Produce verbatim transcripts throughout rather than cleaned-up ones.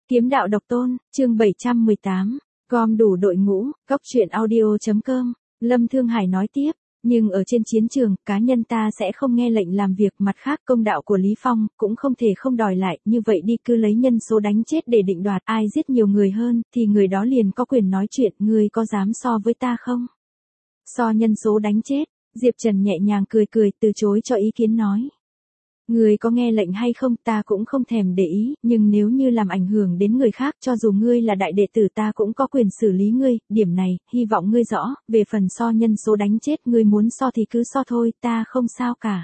Kiếm đạo độc tôn, chương bảy trăm mười tám, gom đủ đội ngũ, góc truyện audio.com, Lâm Thương Hải nói tiếp, nhưng ở trên chiến trường, cá nhân ta sẽ không nghe lệnh làm việc, mặt khác công đạo của Lý Phong, cũng không thể không đòi lại, như vậy đi cứ lấy nhân số đánh chết để định đoạt, ai giết nhiều người hơn, thì người đó liền có quyền nói chuyện, ngươi có dám so với ta không? So nhân số đánh chết, Diệp Trần nhẹ nhàng cười cười, từ chối cho ý kiến nói. Ngươi có nghe lệnh hay không ta cũng không thèm để ý, nhưng nếu như làm ảnh hưởng đến người khác, cho dù ngươi là đại đệ tử ta cũng có quyền xử lý ngươi, điểm này, hy vọng ngươi rõ, về phần so nhân số đánh chết ngươi muốn so thì cứ so thôi, ta không sao cả.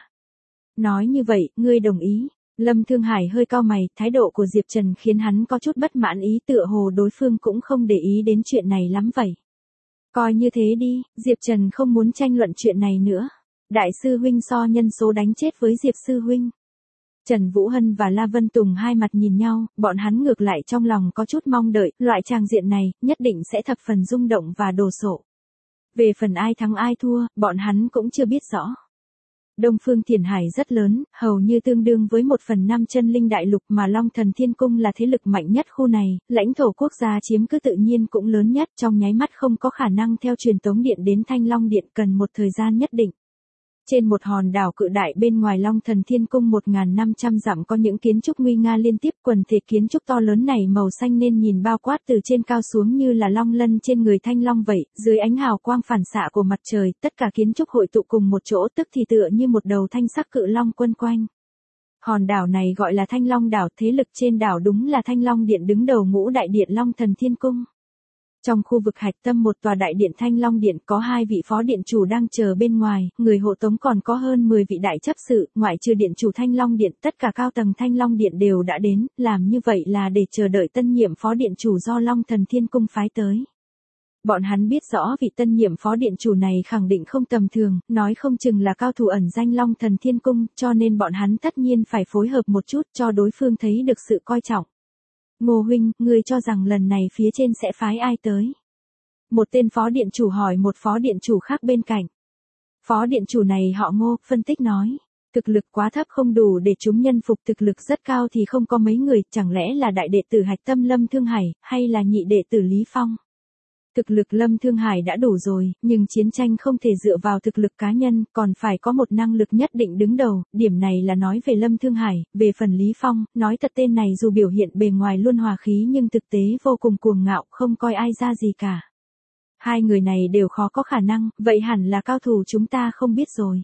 Nói như vậy, ngươi đồng ý. Lâm Thương Hải hơi cau mày, thái độ của Diệp Trần khiến hắn có chút bất mãn, ý tựa hồ đối phương cũng không để ý đến chuyện này lắm vậy. Coi như thế đi, Diệp Trần không muốn tranh luận chuyện này nữa. Đại sư huynh so nhân số đánh chết với Diệp sư huynh. Trần Vũ Hân và La Vân Tùng hai mặt nhìn nhau, bọn hắn ngược lại trong lòng có chút mong đợi, loại tràng diện này, nhất định sẽ thập phần rung động và đồ sộ. Về phần ai thắng ai thua, bọn hắn cũng chưa biết rõ. Đông Phương Thiền Hải rất lớn, hầu như tương đương với một phần năm chân linh đại lục, mà Long Thần Thiên Cung là thế lực mạnh nhất khu này, lãnh thổ quốc gia chiếm cứ tự nhiên cũng lớn nhất, trong nháy mắt không có khả năng theo truyền tống điện đến Thanh Long Điện, cần một thời gian nhất định. Trên một hòn đảo cự đại bên ngoài Long Thần Thiên Cung một nghìn năm trăm dặm có những kiến trúc nguy nga liên tiếp, quần thể kiến trúc to lớn này màu xanh nên nhìn bao quát từ trên cao xuống như là long lân trên người thanh long vậy, dưới ánh hào quang phản xạ của mặt trời, tất cả kiến trúc hội tụ cùng một chỗ, tức thì tựa như một đầu thanh sắc cự long quấn quanh. Hòn đảo này gọi là Thanh Long đảo, thế lực trên đảo đúng là Thanh Long Điện đứng đầu ngũ đại điện Long Thần Thiên Cung. Trong khu vực hạch tâm một tòa đại điện Thanh Long Điện có hai vị phó điện chủ đang chờ bên ngoài, người hộ tống còn có hơn mười vị đại chấp sự, ngoại trừ điện chủ Thanh Long Điện, tất cả cao tầng Thanh Long Điện đều đã đến, làm như vậy là để chờ đợi tân nhiệm phó điện chủ do Long Thần Thiên Cung phái tới. Bọn hắn biết rõ vị tân nhiệm phó điện chủ này khẳng định không tầm thường, nói không chừng là cao thủ ẩn danh Long Thần Thiên Cung, cho nên bọn hắn tất nhiên phải phối hợp một chút cho đối phương thấy được sự coi trọng. Ngô huynh, ngươi cho rằng lần này phía trên sẽ phái ai tới? Một tên phó điện chủ hỏi một phó điện chủ khác bên cạnh. Phó điện chủ này họ Ngô, phân tích nói. Thực lực quá thấp không đủ để chúng nhân phục, thực lực rất cao thì không có mấy người, chẳng lẽ là đại đệ tử hạch tâm Lâm Thương Hải, hay là nhị đệ tử Lý Phong? Thực lực Lâm Thương Hải đã đủ rồi, nhưng chiến tranh không thể dựa vào thực lực cá nhân, còn phải có một năng lực nhất định đứng đầu, điểm này là nói về Lâm Thương Hải, về phần Lý Phong, nói thật tên này dù biểu hiện bề ngoài luôn hòa khí nhưng thực tế vô cùng cuồng ngạo, không coi ai ra gì cả. Hai người này đều khó có khả năng, vậy hẳn là cao thủ chúng ta không biết rồi.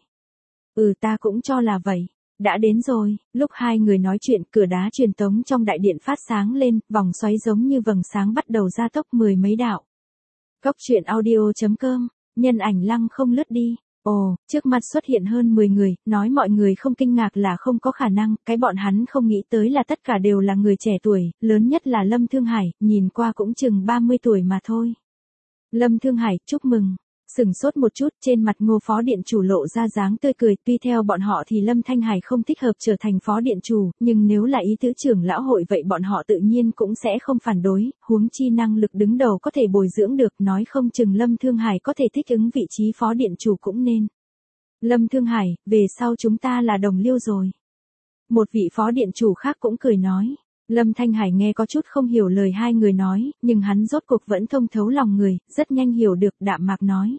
Ừ ta cũng cho là vậy. Đã đến rồi, lúc hai người nói chuyện, cửa đá truyền tống trong đại điện phát sáng lên, vòng xoáy giống như vầng sáng bắt đầu gia tốc mười mấy đạo. Góc truyện audio.com, nhân ảnh lăng không lướt đi. Ồ, trước mặt xuất hiện hơn mười người, nói mọi người không kinh ngạc là không có khả năng, cái bọn hắn không nghĩ tới là tất cả đều là người trẻ tuổi, lớn nhất là Lâm Thương Hải, nhìn qua cũng chừng ba mươi tuổi mà thôi. Lâm Thương Hải, chúc mừng. Sừng sốt một chút, trên mặt Ngô phó điện chủ lộ ra dáng tươi cười, tuy theo bọn họ thì Lâm Thanh Hải không thích hợp trở thành phó điện chủ, nhưng nếu là ý tứ trưởng lão hội vậy bọn họ tự nhiên cũng sẽ không phản đối, huống chi năng lực đứng đầu có thể bồi dưỡng được, nói không chừng Lâm Thương Hải có thể thích ứng vị trí phó điện chủ cũng nên. Lâm Thương Hải, về sau chúng ta là đồng liêu rồi. Một vị phó điện chủ khác cũng cười nói. Lâm Thanh Hải nghe có chút không hiểu lời hai người nói, nhưng hắn rốt cuộc vẫn thông thấu lòng người, rất nhanh hiểu được, đạm mạc nói.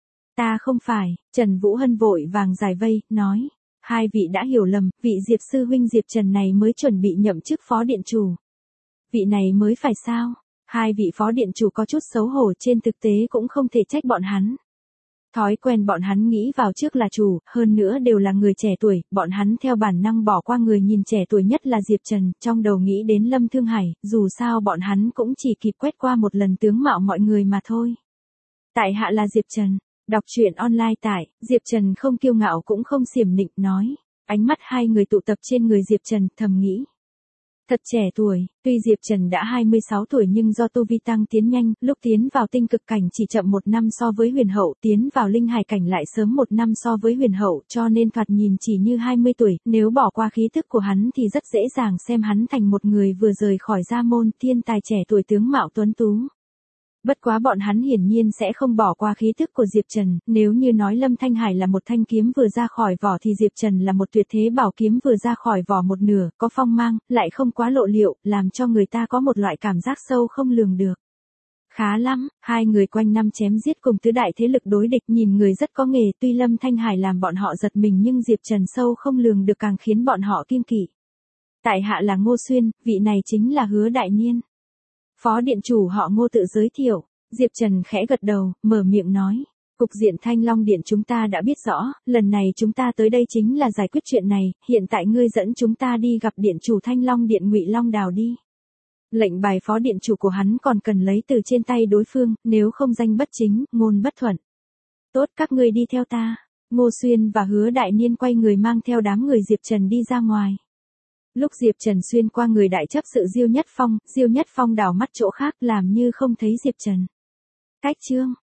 Ta không phải, Trần Vũ Hân vội vàng giải vây, nói. Hai vị đã hiểu lầm, vị Diệp sư huynh Diệp Trần này mới chuẩn bị nhậm chức phó điện chủ. Vị này mới phải sao? Hai vị phó điện chủ có chút xấu hổ, trên thực tế cũng không thể trách bọn hắn. Thói quen bọn hắn nghĩ vào trước là chủ, hơn nữa đều là người trẻ tuổi, bọn hắn theo bản năng bỏ qua người nhìn trẻ tuổi nhất là Diệp Trần, trong đầu nghĩ đến Lâm Thương Hải, dù sao bọn hắn cũng chỉ kịp quét qua một lần tướng mạo mọi người mà thôi. Tại hạ là Diệp Trần, đọc truyện online tại, Diệp Trần không kiêu ngạo cũng không xiểm nịnh nói, ánh mắt hai người tụ tập trên người Diệp Trần, thầm nghĩ. Thật trẻ tuổi, tuy Diệp Trần đã hai mươi sáu tuổi nhưng do tu vi tăng tiến nhanh, lúc tiến vào tinh cực cảnh chỉ chậm một năm so với huyền hậu, tiến vào linh hải cảnh lại sớm một năm so với huyền hậu, cho nên thoạt nhìn chỉ như hai mươi tuổi, nếu bỏ qua khí thức của hắn thì rất dễ dàng xem hắn thành một người vừa rời khỏi gia môn, thiên tài trẻ tuổi tướng mạo tuấn tú. Bất quá bọn hắn hiển nhiên sẽ không bỏ qua khí thức của Diệp Trần, nếu như nói Lâm Thanh Hải là một thanh kiếm vừa ra khỏi vỏ thì Diệp Trần là một tuyệt thế bảo kiếm vừa ra khỏi vỏ một nửa, có phong mang, lại không quá lộ liễu, làm cho người ta có một loại cảm giác sâu không lường được. Khá lắm, hai người quanh năm chém giết cùng tứ đại thế lực đối địch, nhìn người rất có nghề, tuy Lâm Thanh Hải làm bọn họ giật mình nhưng Diệp Trần sâu không lường được càng khiến bọn họ kiêng kỵ. Tại hạ là Ngô Xuyên, vị này chính là Hứa Đại Niên. Phó điện chủ họ Ngô tự giới thiệu, Diệp Trần khẽ gật đầu, mở miệng nói. Cục diện Thanh Long Điện chúng ta đã biết rõ, lần này chúng ta tới đây chính là giải quyết chuyện này, hiện tại ngươi dẫn chúng ta đi gặp điện chủ Thanh Long Điện Ngụy Long Đào đi. Lệnh bài phó điện chủ của hắn còn cần lấy từ trên tay đối phương, nếu không danh bất chính, ngôn bất thuận. Tốt, các ngươi đi theo ta. Ngô Xuyên và Hứa Đại Niên quay người mang theo đám người Diệp Trần đi ra ngoài. Lúc Diệp Trần xuyên qua người đại chấp sự Diêu Nhất Phong, Diêu Nhất Phong đảo mắt chỗ khác làm như không thấy Diệp Trần. Cách chương